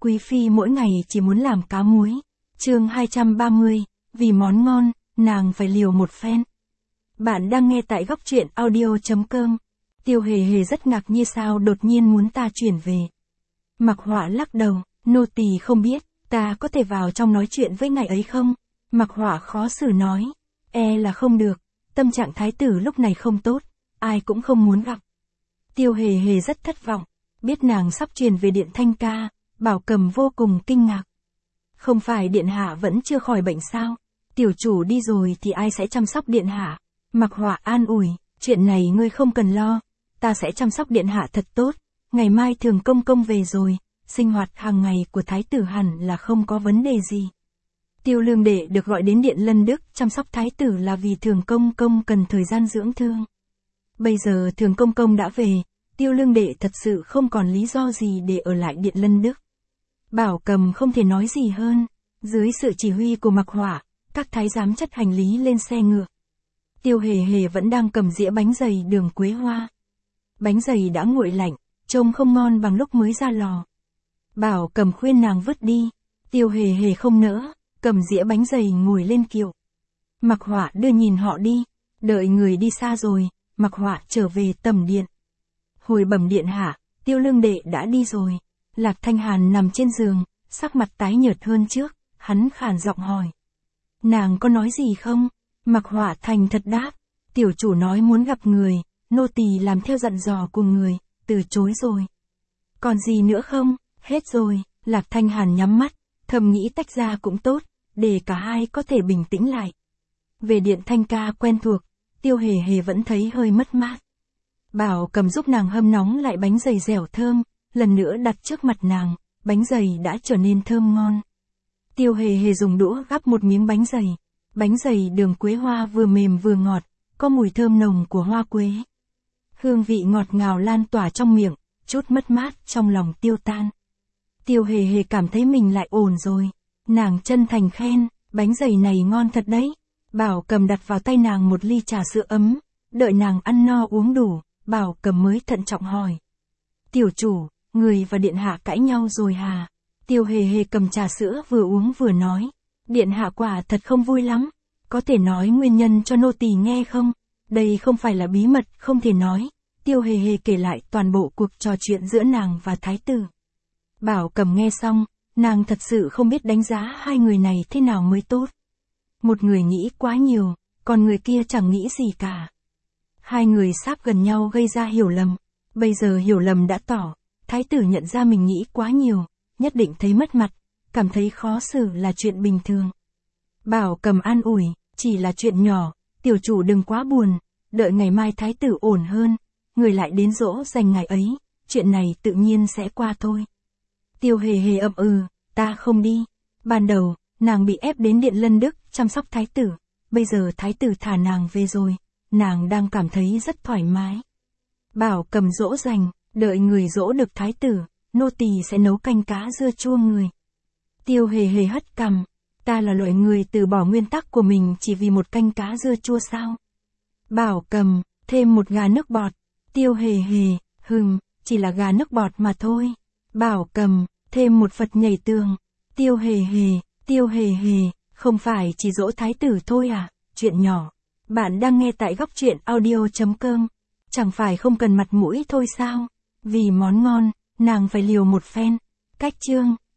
quý phi mỗi ngày chỉ muốn làm cá muối. Chương 230, vì món ngon, nàng phải liều một phen. Bạn đang nghe tại góc truyện audio.com. Tiêu Hề Hề rất ngạc nhiên sao đột nhiên muốn ta chuyển về. Mặc Họa lắc đầu, nô tỳ không biết, ta có thể vào trong nói chuyện với ngài ấy không? Mặc Họa khó xử nói, là không được, tâm trạng thái tử lúc này không tốt, ai cũng không muốn gặp. Tiêu Hề Hề rất thất vọng, biết nàng sắp truyền về điện Thanh Ca, Bảo Cầm vô cùng kinh ngạc. Không phải điện hạ vẫn chưa khỏi bệnh sao? Tiểu chủ đi rồi thì ai sẽ chăm sóc điện hạ? Mặc Họa an ủi, chuyện này ngươi không cần lo, ta sẽ chăm sóc điện hạ thật tốt, ngày mai Thường Công Công về rồi, sinh hoạt hàng ngày của thái tử hẳn là không có vấn đề gì. Tiêu Lương Đệ được gọi đến điện Lân Đức chăm sóc thái tử là vì Thường Công Công cần thời gian dưỡng thương. Bây giờ Thường Công Công đã về, Tiêu Lương Đệ thật sự không còn lý do gì để ở lại điện Lân Đức. Bảo Cầm không thể nói gì hơn, dưới sự chỉ huy của Mặc Họa, các thái giám chất hành lý lên xe ngựa. Tiêu Hề Hề vẫn đang cầm dĩa bánh dày đường quế hoa. Bánh dày đã nguội lạnh, trông không ngon bằng lúc mới ra lò. Bảo Cầm khuyên nàng vứt đi, Tiêu Hề Hề không nỡ, cầm dĩa bánh dày ngồi lên kiệu. Mặc Họa đưa nhìn họ đi, đợi người đi xa rồi, Mặc Họa trở về tầm điện. Hồi bẩm điện hạ, Tiêu Lương Đệ đã đi rồi. Lạc Thanh Hàn nằm trên giường, sắc mặt tái nhợt hơn trước, hắn khàn giọng hỏi. Nàng có nói gì không? Mặc Họa thành thật đáp, tiểu chủ nói muốn gặp người, nô tỳ làm theo dặn dò của người, từ chối rồi. Còn gì nữa không? Hết rồi. Lạc Thanh Hàn nhắm mắt, thầm nghĩ tách ra cũng tốt, để cả hai có thể bình tĩnh lại. Về điện Thanh Ca quen thuộc, Tiêu Hề Hề vẫn thấy hơi mất mát. Bảo Cầm giúp nàng hâm nóng lại bánh dày dẻo thơm, lần nữa đặt trước mặt nàng, bánh dày đã trở nên thơm ngon. Tiêu Hề Hề dùng đũa gắp một miếng bánh dày đường quế hoa vừa mềm vừa ngọt, có mùi thơm nồng của hoa quế. Hương vị ngọt ngào lan tỏa trong miệng, chút mất mát trong lòng tiêu tan. Tiêu Hề Hề cảm thấy mình lại ổn rồi, nàng chân thành khen, bánh dày này ngon thật đấy. Bảo Cầm đặt vào tay nàng một ly trà sữa ấm, đợi nàng ăn no uống đủ, Bảo Cầm mới thận trọng hỏi. Tiểu chủ, người và điện hạ cãi nhau rồi hả? Tiêu Hề Hề cầm trà sữa vừa uống vừa nói. Điện hạ quả thật không vui lắm. Có thể nói nguyên nhân cho nô tỳ nghe không? Đây không phải là bí mật không thể nói. Tiêu Hề Hề kể lại toàn bộ cuộc trò chuyện giữa nàng và thái tử. Bảo Cầm nghe xong, nàng thật sự không biết đánh giá hai người này thế nào mới tốt. Một người nghĩ quá nhiều, còn người kia chẳng nghĩ gì cả. Hai người sáp gần nhau gây ra hiểu lầm. Bây giờ hiểu lầm đã tỏ, thái tử nhận ra mình nghĩ quá nhiều, nhất định thấy mất mặt, cảm thấy khó xử là chuyện bình thường. Bảo Cầm an ủi, chỉ là chuyện nhỏ, tiểu chủ đừng quá buồn, đợi ngày mai thái tử ổn hơn, người lại đến dỗ dành ngày ấy, chuyện này tự nhiên sẽ qua thôi. Tiêu Hề Hề ậm ta không đi. Ban đầu, nàng bị ép đến điện Lân Đức chăm sóc thái tử, bây giờ thái tử thả nàng về rồi, nàng đang cảm thấy rất thoải mái. Bảo Cầm dỗ dành, đợi người dỗ được thái tử, nô tỳ sẽ nấu canh cá dưa chua người. Tiêu Hề Hề hất cằm, ta là loại người từ bỏ nguyên tắc của mình chỉ vì một canh cá dưa chua sao? Bảo Cầm, thêm một gà nước bọt. Tiêu Hề Hề, chỉ là gà nước bọt mà thôi. Bảo Cầm, thêm một Phật nhảy tường. Tiêu Hề Hề, không phải chỉ dỗ thái tử thôi à, chuyện nhỏ. Bạn đang nghe tại góc truyện audio.com. Chẳng phải không cần mặt mũi thôi sao? Vì món ngon, nàng phải liều một phen. Cách chương